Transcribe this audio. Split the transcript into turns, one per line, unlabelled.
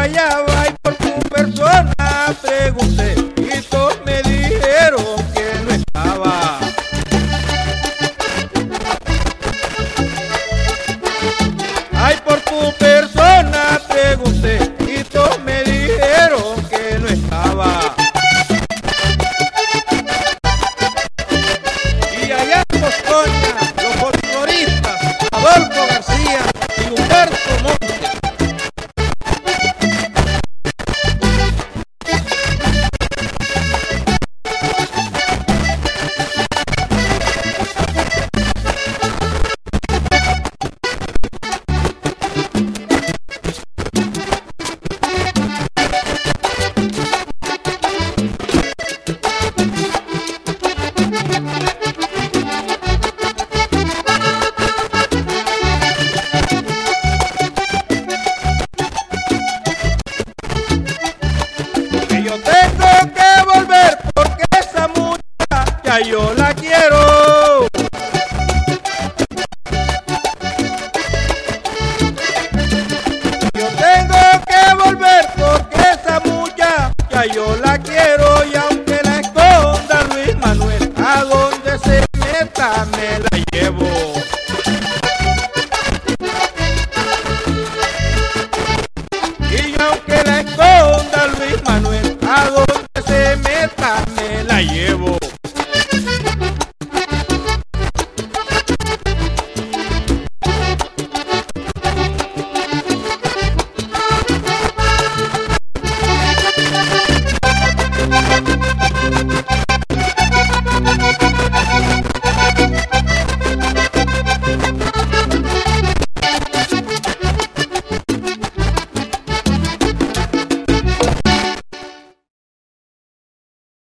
hallaba y por tu persona pregunté y todos me dijeron que no estaba. Ay, por tu persona pregunté y todos me dijeron que no estaba. Y allá en Boscoña, los folcloristas Adolfo García y Humberto Montes. Yo tengo que volver porque esa muchacha yo la quiero. Yo tengo que volver porque esa muchacha yo la quiero, y aunque la esconda Luis Manuel, a donde se meta me la llevo. Y aunque la esconda Luis Manuel, a donde se meta me la llevo.